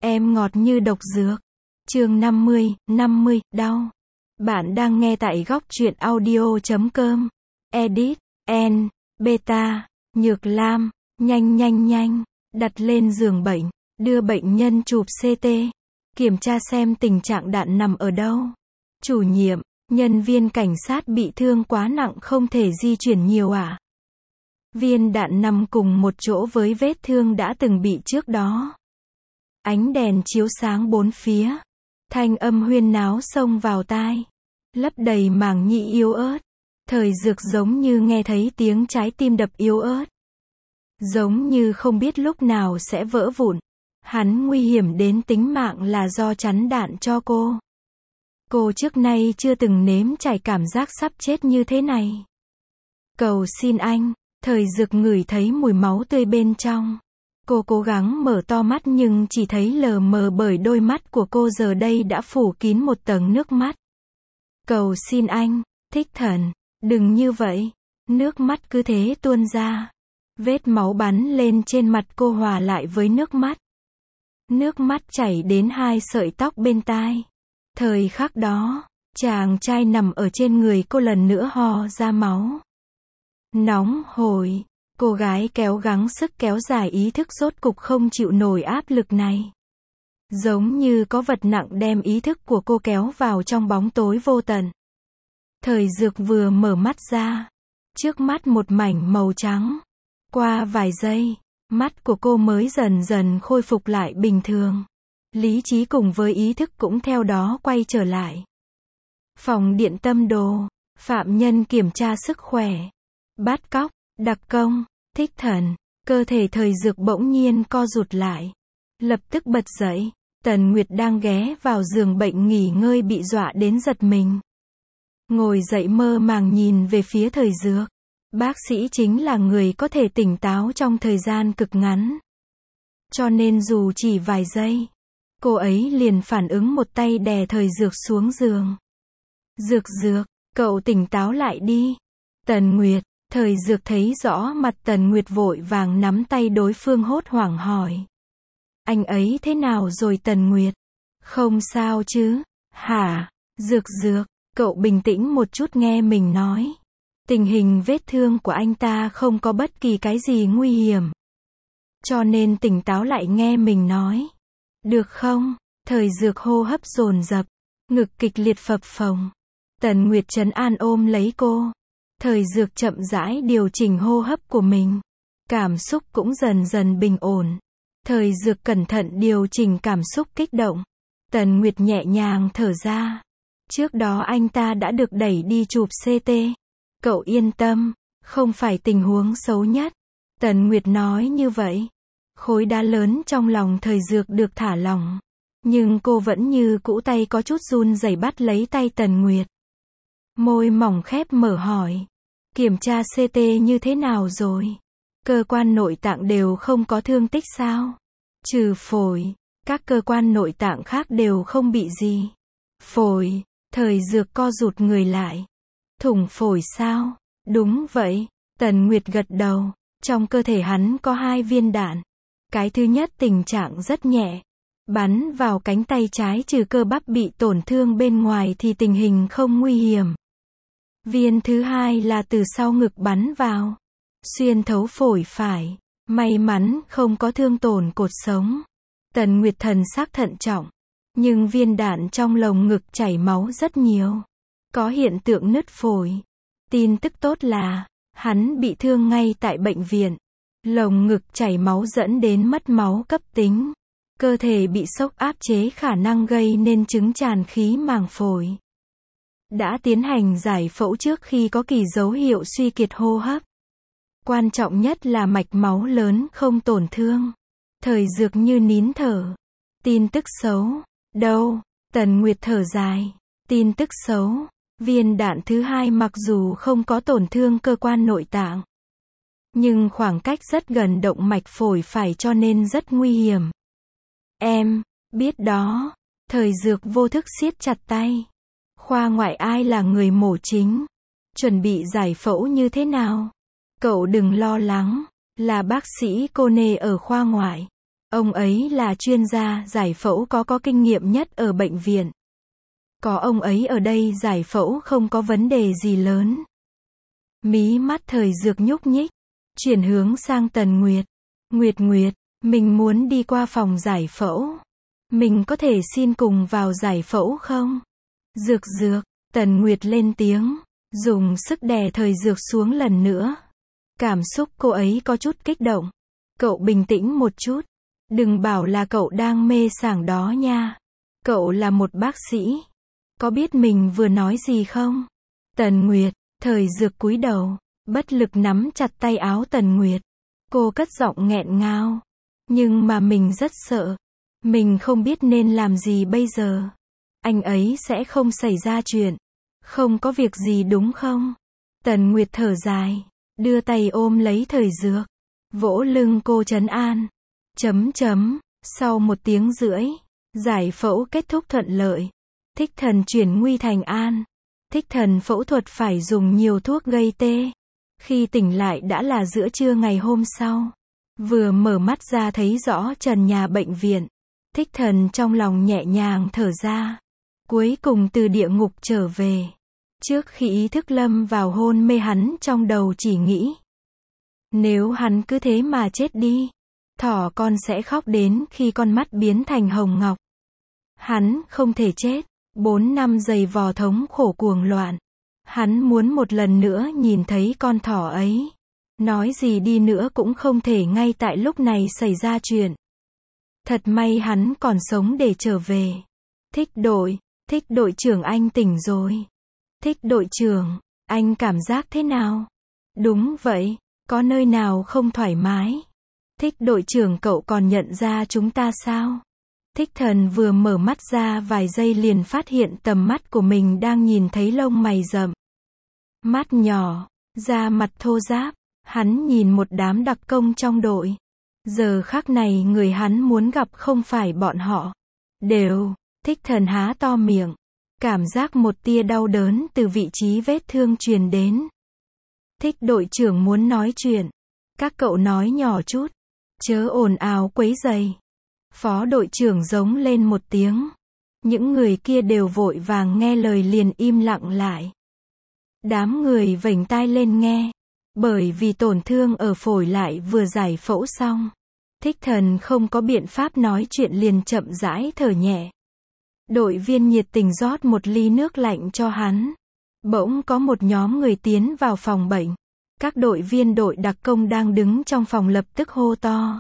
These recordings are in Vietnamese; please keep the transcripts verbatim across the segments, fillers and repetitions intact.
Em ngọt như độc dược. Chương năm mươi, năm mươi, đau. Bạn đang nghe tại góc truyện audio chấm com. Edit, N, Beta, Nhược Lam, nhanh nhanh nhanh, đặt lên giường bệnh, đưa bệnh nhân chụp xê tê, kiểm tra xem tình trạng đạn nằm ở đâu. Chủ nhiệm, nhân viên cảnh sát bị thương quá nặng không thể di chuyển nhiều à? Viên đạn nằm cùng một chỗ với vết thương đã từng bị trước đó. Ánh đèn chiếu sáng bốn phía. Thanh âm huyên náo xông vào tai. Lấp đầy màng nhĩ yếu ớt. Thời Dược giống như nghe thấy tiếng trái tim đập yếu ớt. Giống như không biết lúc nào sẽ vỡ vụn. Hắn nguy hiểm đến tính mạng là do chắn đạn cho cô. Cô trước nay chưa từng nếm trải cảm giác sắp chết như thế này. Cầu xin anh. Thời Dược ngửi thấy mùi máu tươi bên trong. Cô cố gắng mở to mắt nhưng chỉ thấy lờ mờ bởi đôi mắt của cô giờ đây đã phủ kín một tầng nước mắt. Cầu xin anh, Thích Thần, đừng như vậy. Nước mắt cứ thế tuôn ra. Vết máu bắn lên trên mặt cô hòa lại với nước mắt. Nước mắt chảy đến hai sợi tóc bên tai. Thời khắc đó, chàng trai nằm ở trên người cô lần nữa ho ra máu. Nóng hổi. Cô gái kéo gắng sức kéo dài ý thức rốt cục không chịu nổi áp lực này. Giống như có vật nặng đem ý thức của cô kéo vào trong bóng tối vô tận. Thời Dược vừa mở mắt ra. Trước mắt một mảnh màu trắng. Qua vài giây, mắt của cô mới dần dần khôi phục lại bình thường. Lý trí cùng với ý thức cũng theo đó quay trở lại. Phòng điện tâm đồ. Phạm nhân kiểm tra sức khỏe. Bắt cóc. Đặc công, Thích Thần, cơ thể Thời Dược bỗng nhiên co rụt lại. Lập tức bật dậy, Tần Nguyệt đang ghé vào giường bệnh nghỉ ngơi bị dọa đến giật mình. Ngồi dậy mơ màng nhìn về phía Thời Dược. Bác sĩ chính là người có thể tỉnh táo trong thời gian cực ngắn. Cho nên dù chỉ vài giây, cô ấy liền phản ứng một tay đè Thời Dược xuống giường. Dược Dược, cậu tỉnh táo lại đi. Tần Nguyệt. Thời Dược thấy rõ mặt Tần Nguyệt vội vàng nắm tay đối phương hốt hoảng hỏi. Anh ấy thế nào rồi Tần Nguyệt? Không sao chứ? Hả? Dược Dược, cậu bình tĩnh một chút nghe mình nói. Tình hình vết thương của anh ta không có bất kỳ cái gì nguy hiểm. Cho nên tỉnh táo lại nghe mình nói. Được không? Thời Dược hô hấp dồn dập, ngực kịch liệt phập phồng. Tần Nguyệt trấn an ôm lấy cô. Thời Dược chậm rãi điều chỉnh hô hấp của mình. Cảm xúc cũng dần dần bình ổn. Thời Dược cẩn thận điều chỉnh cảm xúc kích động. Tần Nguyệt nhẹ nhàng thở ra. Trước đó anh ta đã được đẩy đi chụp xê tê. Cậu yên tâm, không phải tình huống xấu nhất. Tần Nguyệt nói như vậy. Khối đá lớn trong lòng Thời Dược được thả lỏng. Nhưng cô vẫn như cũ tay có chút run rẩy bắt lấy tay Tần Nguyệt. Môi mỏng khép mở hỏi. Kiểm tra xê tê như thế nào rồi? Cơ quan nội tạng đều không có thương tích sao? Trừ phổi, các cơ quan nội tạng khác đều không bị gì. Phổi, Thời Dược co rụt người lại. Thủng phổi sao? Đúng vậy, Tần Nguyệt gật đầu. Trong cơ thể hắn có hai viên đạn. Cái thứ nhất tình trạng rất nhẹ. Bắn vào cánh tay trái trừ cơ bắp bị tổn thương bên ngoài thì tình hình không nguy hiểm. Viên thứ hai là từ sau ngực bắn vào. Xuyên thấu phổi phải. May mắn không có thương tổn cột sống. Tần Nguyệt thần sắc thận trọng. Nhưng viên đạn trong lồng ngực chảy máu rất nhiều. Có hiện tượng nứt phổi. Tin tức tốt là, hắn bị thương ngay tại bệnh viện. Lồng ngực chảy máu dẫn đến mất máu cấp tính. Cơ thể bị sốc áp chế khả năng gây nên chứng tràn khí màng phổi. Đã tiến hành giải phẫu trước khi có kỳ dấu hiệu suy kiệt hô hấp. Quan trọng nhất là mạch máu lớn không tổn thương. Thời Dược như nín thở. Tin tức xấu. Đâu? Tần Nguyệt thở dài. Tin tức xấu. Viên đạn thứ hai mặc dù không có tổn thương cơ quan nội tạng. Nhưng khoảng cách rất gần động mạch phổi phải cho nên rất nguy hiểm. Em, biết đó. Thời Dược vô thức siết chặt tay. Khoa ngoại ai là người mổ chính? Chuẩn bị giải phẫu như thế nào? Cậu đừng lo lắng. Là bác sĩ cô nê ở khoa ngoại. Ông ấy là chuyên gia giải phẫu có có kinh nghiệm nhất ở bệnh viện. Có ông ấy ở đây giải phẫu không có vấn đề gì lớn. Mí mắt Thời Dược nhúc nhích, chuyển hướng sang Tần Nguyệt. Nguyệt Nguyệt, mình muốn đi qua phòng giải phẫu. Mình có thể xin cùng vào giải phẫu không? Dược Dược, Tần Nguyệt lên tiếng, dùng sức đè Thời Dược xuống lần nữa. Cảm xúc cô ấy có chút kích động. Cậu bình tĩnh một chút. Đừng bảo là cậu đang mê sảng đó nha. Cậu là một bác sĩ. Có biết mình vừa nói gì không? Tần Nguyệt, Thời Dược cúi đầu, bất lực nắm chặt tay áo Tần Nguyệt. Cô cất giọng nghẹn ngào. Nhưng mà mình rất sợ. Mình không biết nên làm gì bây giờ. Anh ấy sẽ không xảy ra chuyện. Không có việc gì đúng không? Tần Nguyệt thở dài, đưa tay ôm lấy Thời Dược, vỗ lưng cô trấn an. Chấm chấm, sau một tiếng rưỡi, giải phẫu kết thúc thuận lợi. Thích Thần chuyển nguy thành an. Thích Thần phẫu thuật phải dùng nhiều thuốc gây tê. Khi tỉnh lại đã là giữa trưa ngày hôm sau. Vừa mở mắt ra thấy rõ trần nhà bệnh viện. Thích Thần trong lòng nhẹ nhàng thở ra. Cuối cùng từ địa ngục trở về. Trước khi ý thức lâm vào hôn mê hắn trong đầu chỉ nghĩ. Nếu hắn cứ thế mà chết đi, thỏ con sẽ khóc đến khi con mắt biến thành hồng ngọc. Hắn không thể chết. Bốn năm giày vò thống khổ cuồng loạn. Hắn muốn một lần nữa nhìn thấy con thỏ ấy. Nói gì đi nữa cũng không thể ngay tại lúc này xảy ra chuyện. Thật may hắn còn sống để trở về. Thích đội, thích đội trưởng anh tỉnh rồi. Thích đội trưởng, anh cảm giác thế nào? Đúng vậy, có nơi nào không thoải mái? Thích đội trưởng cậu còn nhận ra chúng ta sao? Thích Thần vừa mở mắt ra vài giây liền phát hiện tầm mắt của mình đang nhìn thấy lông mày rậm. Mắt nhỏ, da mặt thô ráp, hắn nhìn một đám đặc công trong đội. Giờ khắc này người hắn muốn gặp không phải bọn họ. Đều, Thích Thần há to miệng. Cảm giác một tia đau đớn từ vị trí vết thương truyền đến. Thích đội trưởng muốn nói chuyện. Các cậu nói nhỏ chút. Chớ ồn ào quấy rầy. Phó đội trưởng giống lên một tiếng. Những người kia đều vội vàng nghe lời liền im lặng lại. Đám người vểnh tai lên nghe. Bởi vì tổn thương ở phổi lại vừa giải phẫu xong. Thích Thần không có biện pháp nói chuyện liền chậm rãi thở nhẹ. Đội viên nhiệt tình rót một ly nước lạnh cho hắn. Bỗng có một nhóm người tiến vào phòng bệnh. Các đội viên đội đặc công đang đứng trong phòng lập tức hô to.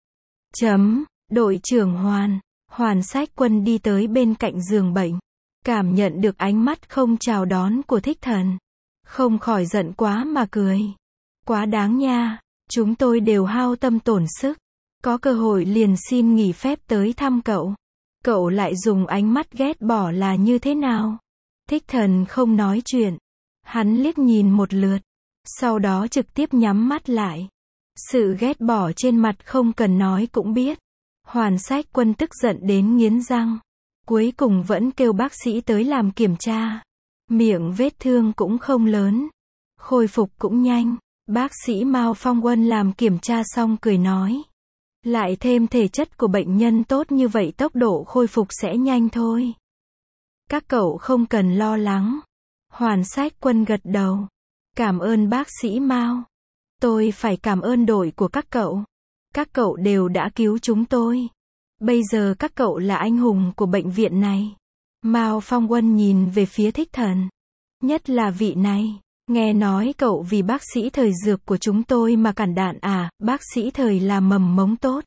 Chấm, đội trưởng Hoàn. Hoàn Sách Quân đi tới bên cạnh giường bệnh. Cảm nhận được ánh mắt không chào đón của Thích Thần. Không khỏi giận quá mà cười. Quá đáng nha, chúng tôi đều hao tâm tổn sức. Có cơ hội liền xin nghỉ phép tới thăm cậu. Cậu lại dùng ánh mắt ghét bỏ là như thế nào? Thích Thần không nói chuyện. Hắn liếc nhìn một lượt. Sau đó trực tiếp nhắm mắt lại. Sự ghét bỏ trên mặt không cần nói cũng biết. Hoàn Sách Quân tức giận đến nghiến răng. Cuối cùng vẫn kêu bác sĩ tới làm kiểm tra. Miệng vết thương cũng không lớn. Khôi phục cũng nhanh. Bác sĩ Mao Phong Quân làm kiểm tra xong cười nói. Lại thêm thể chất của bệnh nhân tốt như vậy tốc độ khôi phục sẽ nhanh thôi. Các cậu không cần lo lắng. Hoàn Sách Quân gật đầu. Cảm ơn bác sĩ Mao. Tôi phải cảm ơn đội của các cậu. Các cậu đều đã cứu chúng tôi. Bây giờ các cậu là anh hùng của bệnh viện này. Mao Phong Quân nhìn về phía Thích Thần. Nhất là vị này. Nghe nói cậu vì bác sĩ Thời Dược của chúng tôi mà cản đạn à, bác sĩ Thời là mầm mống tốt.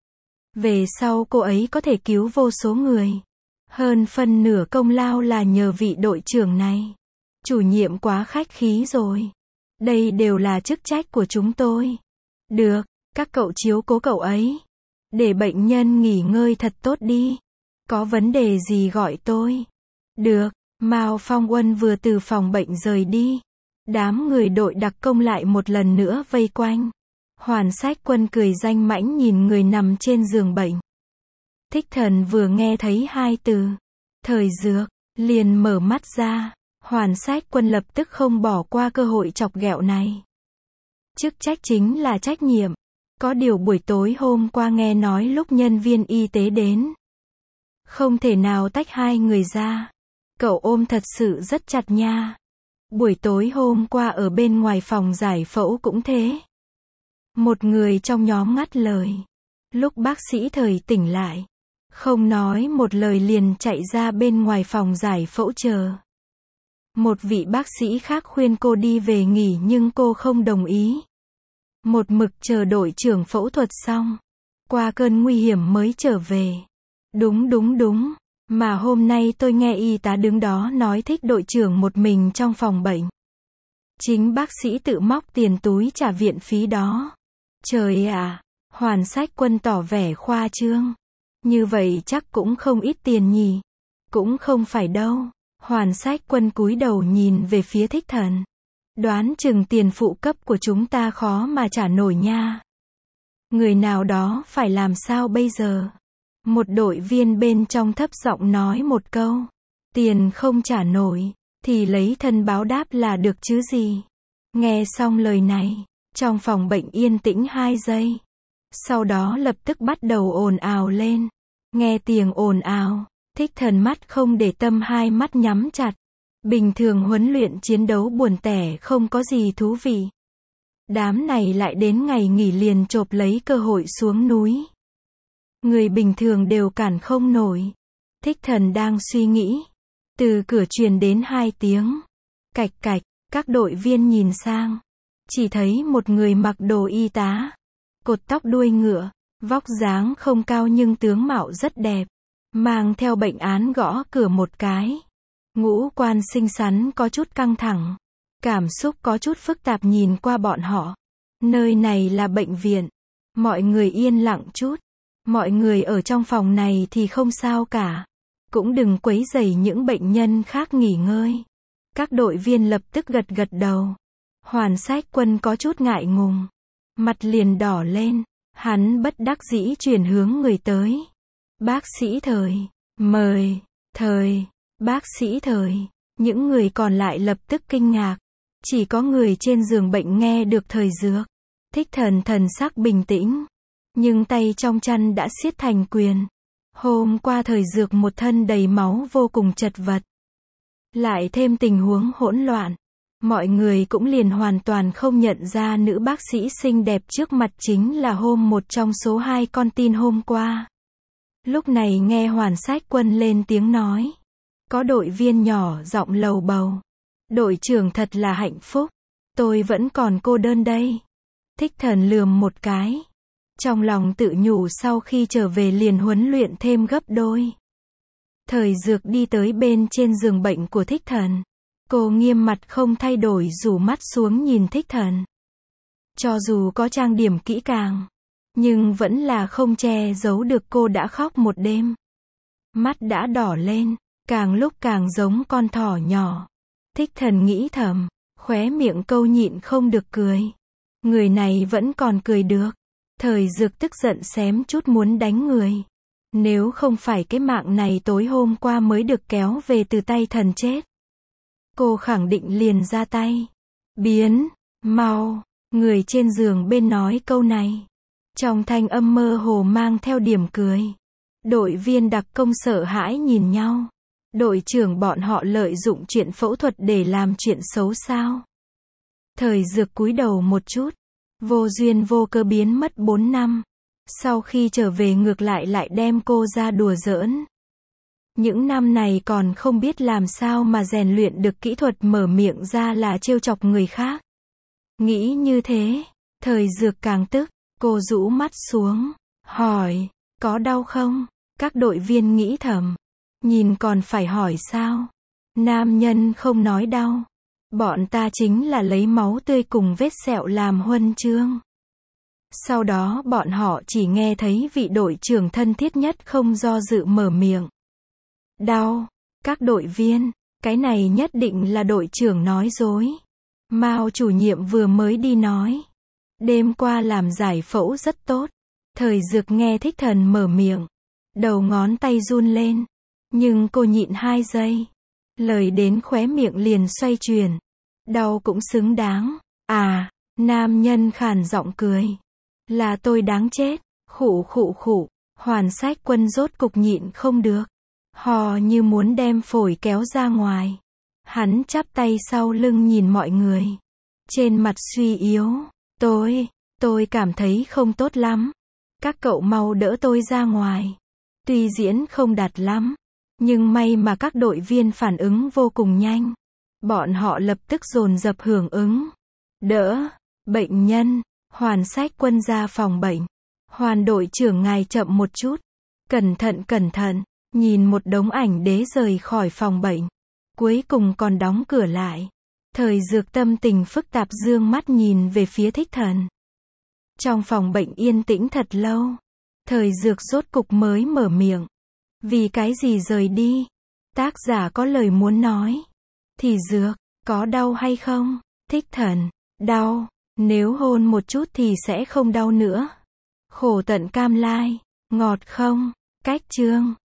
Về sau cô ấy có thể cứu vô số người. Hơn phân nửa công lao là nhờ vị đội trưởng này. Chủ nhiệm quá khách khí rồi. Đây đều là chức trách của chúng tôi. Được, các cậu chiếu cố cậu ấy. Để bệnh nhân nghỉ ngơi thật tốt đi. Có vấn đề gì gọi tôi. Được, Mao Phong Quân vừa từ phòng bệnh rời đi. Đám người đội đặc công lại một lần nữa vây quanh. Hoàn Sách Quân cười danh mãnh nhìn người nằm trên giường bệnh. Thích Thần vừa nghe thấy hai từ Thời Dược, liền mở mắt ra. Hoàn Sách Quân lập tức không bỏ qua cơ hội chọc ghẹo này. Chức trách chính là trách nhiệm. Có điều buổi tối hôm qua nghe nói lúc nhân viên y tế đến, không thể nào tách hai người ra. Cậu ôm thật sự rất chặt nha. Buổi tối hôm qua ở bên ngoài phòng giải phẫu cũng thế. Một người trong nhóm ngắt lời. Lúc bác sĩ Thời tỉnh lại, không nói một lời liền chạy ra bên ngoài phòng giải phẫu chờ. Một vị bác sĩ khác khuyên cô đi về nghỉ nhưng cô không đồng ý. Một mực chờ đội trưởng phẫu thuật xong, qua cơn nguy hiểm mới trở về. Đúng đúng đúng, mà hôm nay tôi nghe y tá đứng đó nói thích đội trưởng một mình trong phòng bệnh. Chính bác sĩ tự móc tiền túi trả viện phí đó. Trời ạ, Hoàn Sách Quân tỏ vẻ khoa trương. Như vậy chắc cũng không ít tiền nhỉ. Cũng không phải đâu. Hoàn Sách Quân cúi đầu nhìn về phía Thích Thần. Đoán chừng tiền phụ cấp của chúng ta khó mà trả nổi nha. Người nào đó phải làm sao bây giờ? Một đội viên bên trong thấp giọng nói một câu. Tiền không trả nổi, thì lấy thân báo đáp là được chứ gì. Nghe xong lời này, trong phòng bệnh yên tĩnh hai giây. Sau đó lập tức bắt đầu ồn ào lên. Nghe tiếng ồn ào, Thích Thần mắt không để tâm hai mắt nhắm chặt. Bình thường huấn luyện chiến đấu buồn tẻ không có gì thú vị. Đám này lại đến ngày nghỉ liền chộp lấy cơ hội xuống núi. Người bình thường đều cản không nổi. Thích Thần đang suy nghĩ. Từ cửa truyền đến hai tiếng. Cạch cạch, các đội viên nhìn sang. Chỉ thấy một người mặc đồ y tá. Cột tóc đuôi ngựa. Vóc dáng không cao nhưng tướng mạo rất đẹp. Mang theo bệnh án gõ cửa một cái. Ngũ quan xinh xắn có chút căng thẳng. Cảm xúc có chút phức tạp nhìn qua bọn họ. Nơi này là bệnh viện. Mọi người yên lặng chút. Mọi người ở trong phòng này thì không sao cả. Cũng đừng quấy rầy những bệnh nhân khác nghỉ ngơi. Các đội viên lập tức gật gật đầu. Hoàn Sách Quân có chút ngại ngùng. Mặt liền đỏ lên. Hắn bất đắc dĩ chuyển hướng người tới. Bác sĩ Thời. Mời. Thời. Bác sĩ Thời. Những người còn lại lập tức kinh ngạc. Chỉ có người trên giường bệnh nghe được Thời Dược. Thích Thần thần sắc bình tĩnh. Nhưng tay trong chăn đã siết thành quyền. Hôm qua Thời Dược một thân đầy máu vô cùng chật vật. Lại thêm tình huống hỗn loạn. Mọi người cũng liền hoàn toàn không nhận ra nữ bác sĩ xinh đẹp trước mặt chính là hôm một trong số hai con tin hôm qua. Lúc này nghe Hoàn Sách Quân lên tiếng nói. Có đội viên nhỏ giọng lầu bầu. Đội trưởng thật là hạnh phúc. Tôi vẫn còn cô đơn đây. Thích Thần lườm một cái. Trong lòng tự nhủ sau khi trở về liền huấn luyện thêm gấp đôi. Thời Dược đi tới bên trên giường bệnh của Thích Thần. Cô nghiêm mặt không thay đổi rủ mắt xuống nhìn Thích Thần. Cho dù có trang điểm kỹ càng, nhưng vẫn là không che giấu được cô đã khóc một đêm. Mắt đã đỏ lên, càng lúc càng giống con thỏ nhỏ. Thích Thần nghĩ thầm, khóe miệng câu nhịn không được cười. Người này vẫn còn cười được. Thời Dược tức giận xém chút muốn đánh người. Nếu không phải cái mạng này tối hôm qua mới được kéo về từ tay thần chết, cô khẳng định liền ra tay. Biến, mau, người trên giường bên nói câu này. Trong thanh âm mơ hồ mang theo điểm cười. Đội viên đặc công sợ hãi nhìn nhau. Đội trưởng bọn họ lợi dụng chuyện phẫu thuật để làm chuyện xấu sao? Thời Dược cúi đầu một chút. Vô duyên vô cớ biến mất bốn năm. Sau khi trở về ngược lại lại đem cô ra đùa giỡn. Những năm này còn không biết làm sao mà rèn luyện được kỹ thuật mở miệng ra là trêu chọc người khác. Nghĩ như thế, Thời Dược càng tức, cô rũ mắt xuống, hỏi, có đau không? Các đội viên nghĩ thầm, nhìn còn phải hỏi sao? Nam nhân không nói đau. Bọn ta chính là lấy máu tươi cùng vết sẹo làm huân chương. Sau đó bọn họ chỉ nghe thấy vị đội trưởng thân thiết nhất không do dự mở miệng. Đau. Các đội viên, cái này nhất định là đội trưởng nói dối. Mao chủ nhiệm vừa mới đi nói. Đêm qua làm giải phẫu rất tốt. Thời Dược nghe Thích Thần mở miệng. Đầu ngón tay run lên. Nhưng cô nhịn hai giây. Lời đến khóe miệng liền xoay chuyển. Đau cũng xứng đáng. À, nam nhân khàn giọng cười. Là tôi đáng chết. Khụ khụ khụ. Hoàn Sách Quân rốt cục nhịn không được. Hò như muốn đem phổi kéo ra ngoài. Hắn chắp tay sau lưng nhìn mọi người. Trên mặt suy yếu. Tôi, tôi cảm thấy không tốt lắm. Các cậu mau đỡ tôi ra ngoài. Tuy diễn không đạt lắm, nhưng may mà các đội viên phản ứng vô cùng nhanh. Bọn họ lập tức dồn dập hưởng ứng. Đỡ, bệnh nhân. Hoàn Sách Quân ra phòng bệnh. Hoàn đội trưởng ngài chậm một chút. Cẩn thận cẩn thận. Nhìn một đống ảnh đế rời khỏi phòng bệnh. Cuối cùng còn đóng cửa lại. Thời Dược tâm tình phức tạp dương mắt nhìn về phía Thích Thần. Trong phòng bệnh yên tĩnh thật lâu. Thời Dược rốt cục mới mở miệng. Vì cái gì rời đi? Tác giả có lời muốn nói. Thì Dược, có đau hay không? Thích Thần, đau. Nếu hôn một chút thì sẽ không đau nữa. Khổ tận cam lai. Ngọt không? Cách chương.